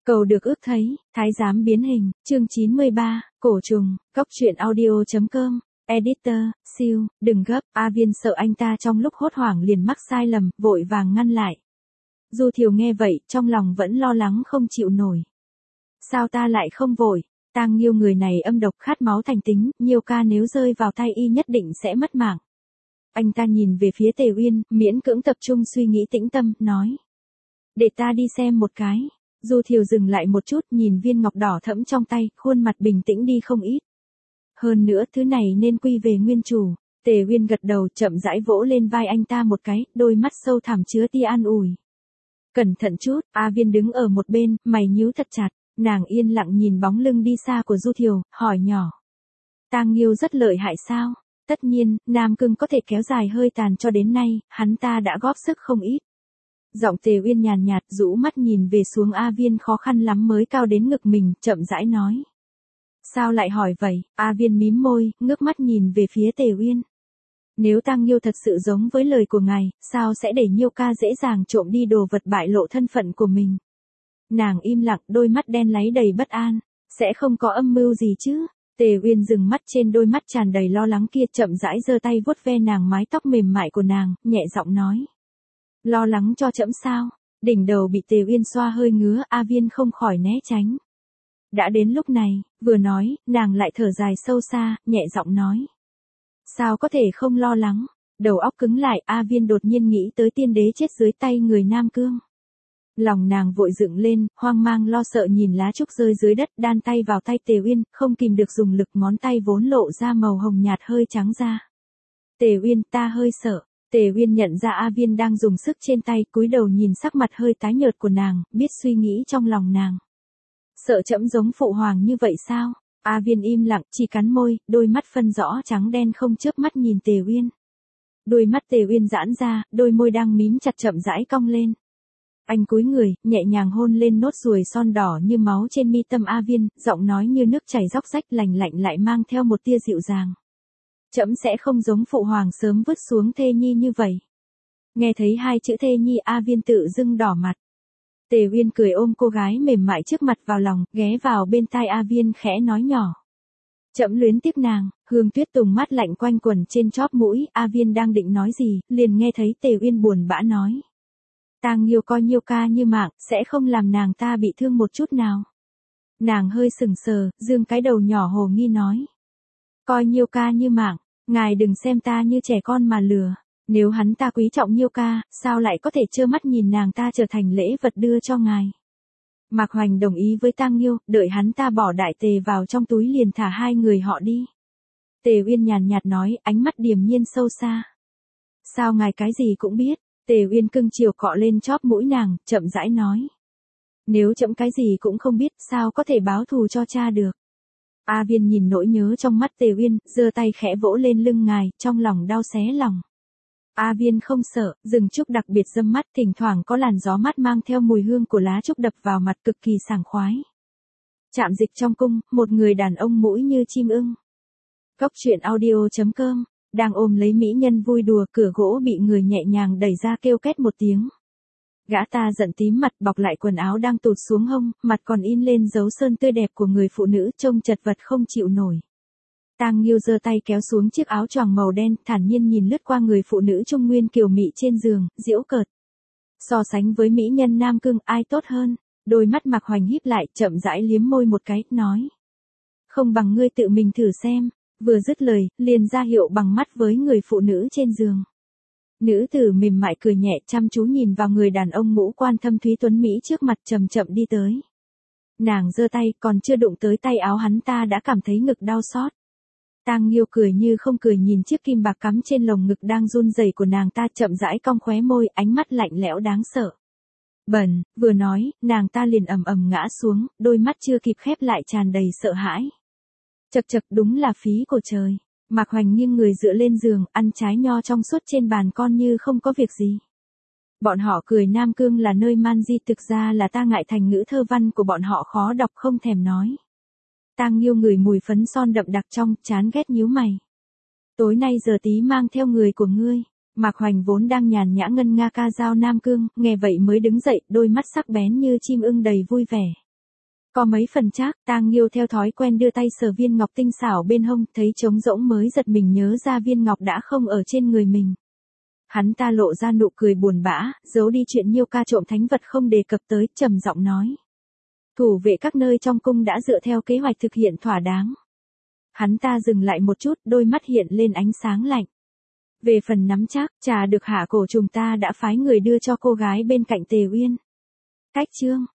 Cầu được ước thấy, thái giám biến hình, chương 93, cổ trùng, cóc truyện audio.com, editor, siêu, đừng gấp, A Viên sợ anh ta trong lúc hốt hoảng liền mắc sai lầm, vội vàng ngăn lại. Du Thiều nghe vậy, trong lòng vẫn lo lắng không chịu nổi. Sao ta lại không vội, Tang Nghiêu người này âm độc khát máu thành tính, Nhiêu ca nếu rơi vào tay y nhất định sẽ mất mạng. Anh ta nhìn về phía Tề Uyên, miễn cưỡng tập trung suy nghĩ tĩnh tâm, nói. Để ta đi xem một cái. Du Thiều dừng lại một chút, nhìn viên ngọc đỏ thẫm trong tay, khuôn mặt bình tĩnh đi không ít. Hơn nữa thứ này nên quy về nguyên chủ. Tề Uyên gật đầu, chậm rãi vỗ lên vai anh ta một cái, đôi mắt sâu thẳm chứa tia an ủi. Cẩn thận chút, A Viên đứng ở một bên, mày nhíu thật chặt, nàng yên lặng nhìn bóng lưng đi xa của Du Thiều, hỏi nhỏ. Tang Nghiêu rất lợi hại sao? Tất nhiên, Nam Cương có thể kéo dài hơi tàn cho đến nay, hắn ta đã góp sức không ít. Giọng Tề Uyên nhàn nhạt, rũ mắt nhìn về xuống A Viên khó khăn lắm mới cao đến ngực mình, chậm rãi nói. Sao lại hỏi vậy? A Viên mím môi, ngước mắt nhìn về phía Tề Uyên. Nếu Tang Nghiêu thật sự giống với lời của ngài, sao sẽ để Nhiêu ca dễ dàng trộm đi đồ vật bại lộ thân phận của mình? Nàng im lặng, đôi mắt đen láy đầy bất an. Sẽ không có âm mưu gì chứ? Tề Uyên dừng mắt trên đôi mắt tràn đầy lo lắng kia, chậm rãi giơ tay vuốt ve nàng mái tóc mềm mại của nàng, nhẹ giọng nói. Lo lắng cho trẫm sao? Đỉnh đầu bị Tề Uyên xoa hơi ngứa, A Viên không khỏi né tránh. Đã đến lúc này, vừa nói, nàng lại thở dài sâu xa, nhẹ giọng nói. Sao có thể không lo lắng? Đầu óc cứng lại, A Viên đột nhiên nghĩ tới tiên đế chết dưới tay người Nam Cương. Lòng nàng vội dựng lên, hoang mang lo sợ nhìn lá trúc rơi dưới đất, đan tay vào tay Tề Uyên, không kìm được dùng lực, ngón tay vốn lộ ra màu hồng nhạt hơi trắng ra. Tề Uyên, ta hơi sợ. Tề Uyên nhận ra A Viên đang dùng sức trên tay, cúi đầu nhìn sắc mặt hơi tái nhợt của nàng, biết suy nghĩ trong lòng nàng. Sợ trẫm giống phụ hoàng như vậy sao? A Viên im lặng, chỉ cắn môi, đôi mắt phân rõ trắng đen không chớp mắt nhìn Tề Uyên. Đôi mắt Tề Uyên giãn ra, đôi môi đang mím chặt chậm rãi cong lên. Anh cúi người, nhẹ nhàng hôn lên nốt ruồi son đỏ như máu trên mi tâm A Viên, giọng nói như nước chảy róc rách, lành lạnh lại mang theo một tia dịu dàng. Trẫm sẽ không giống phụ hoàng sớm vứt xuống thê nhi như vậy. Nghe thấy hai chữ thê nhi, A Viên tự dưng đỏ mặt. Tề Uyên cười ôm cô gái mềm mại trước mặt vào lòng, ghé vào bên tai A Viên khẽ nói nhỏ. Trẫm luyến tiếc nàng. Hương tuyết tùng mát lạnh quanh quẩn trên chóp mũi, A Viên đang định nói gì, liền nghe thấy Tề Uyên buồn bã nói. Tang Nghiêu coi Nhiêu ca như mạng, sẽ không làm nàng ta bị thương một chút nào. Nàng hơi sừng sờ, dương cái đầu nhỏ hồ nghi nói. Coi Nhiêu ca như mạng, ngài đừng xem ta như trẻ con mà lừa. Nếu hắn ta quý trọng Nhiêu ca, sao lại có thể trơ mắt nhìn nàng ta trở thành lễ vật đưa cho ngài. Mạc Hoành đồng ý với Tang Nghiêu, đợi hắn ta bỏ đại tề vào trong túi liền thả hai người họ đi. Tề Uyên nhàn nhạt nói, ánh mắt điềm nhiên sâu xa. Sao ngài cái gì cũng biết? Tề Uyên cưng chiều cọ lên chóp mũi nàng, chậm rãi nói. Nếu trẫm cái gì cũng không biết, sao có thể báo thù cho cha được? A Viên nhìn nỗi nhớ trong mắt Tề Uyên, giơ tay khẽ vỗ lên lưng ngài, trong lòng đau xé lòng. A Viên không sợ, rừng trúc đặc biệt râm mắt, thỉnh thoảng có làn gió mát mang theo mùi hương của lá trúc đập vào mặt, cực kỳ sảng khoái. Trạm dịch trong cung, một người đàn ông mũi như chim ưng. Cóc truyện audio.com, đang ôm lấy mỹ nhân vui đùa, cửa gỗ bị người nhẹ nhàng đẩy ra, kêu két một tiếng. Gã ta giận tím mặt, bọc lại quần áo đang tụt xuống hông, mặt còn in lên dấu sơn tươi đẹp của người phụ nữ, trông chật vật không chịu nổi. Tang Nghiêu giơ tay kéo xuống chiếc áo choàng màu đen, thản nhiên nhìn lướt qua người phụ nữ trung nguyên kiều mị trên giường, giễu cợt. So sánh với mỹ nhân Nam Cương, ai tốt hơn? Đôi mắt Mạc Hoành híp lại, chậm rãi liếm môi một cái, nói. Không bằng ngươi tự mình thử xem. Vừa dứt lời, liền ra hiệu bằng mắt với người phụ nữ trên giường. Nữ tử mềm mại cười nhẹ, chăm chú nhìn vào người đàn ông ngũ quan thâm thúy tuấn mỹ trước mặt, chậm chậm đi tới. Nàng giơ tay, còn chưa đụng tới tay áo hắn ta đã cảm thấy ngực đau xót. Tang Nghiêu cười như không cười nhìn chiếc kim bạc cắm trên lồng ngực đang run rẩy của nàng ta, chậm rãi cong khóe môi, ánh mắt lạnh lẽo đáng sợ. Bẩn, vừa nói, nàng ta liền ầm ầm ngã xuống, đôi mắt chưa kịp khép lại tràn đầy sợ hãi. Chậc chậc, đúng là phí của trời. Mạc Hoành nghiêng người dựa lên giường, ăn trái nho trong suốt trên bàn con như không có việc gì. Bọn họ cười Nam Cương là nơi man di, thực ra là ta ngại thành ngữ thơ văn của bọn họ khó đọc không thèm nói. Tang Nghiêu ngửi mùi phấn son đậm đặc trong, chán ghét nhíu mày. Tối nay giờ tí mang theo người của ngươi. Mạc Hoành vốn đang nhàn nhã ngân nga ca dao Nam Cương, nghe vậy mới đứng dậy, đôi mắt sắc bén như chim ưng đầy vui vẻ. Có mấy phần chắc, Tang Nghiêu theo thói quen đưa tay sờ viên ngọc tinh xảo bên hông, thấy trống rỗng mới giật mình nhớ ra viên ngọc đã không ở trên người mình. Hắn ta lộ ra nụ cười buồn bã, giấu đi chuyện Nhiêu ca trộm thánh vật không đề cập tới, trầm giọng nói. Thủ vệ các nơi trong cung đã dựa theo kế hoạch thực hiện thỏa đáng. Hắn ta dừng lại một chút, đôi mắt hiện lên ánh sáng lạnh. Về phần nắm chắc, trà được Hạ Cổ Trùng ta đã phái người đưa cho cô gái bên cạnh Tề Uyên. Cách chương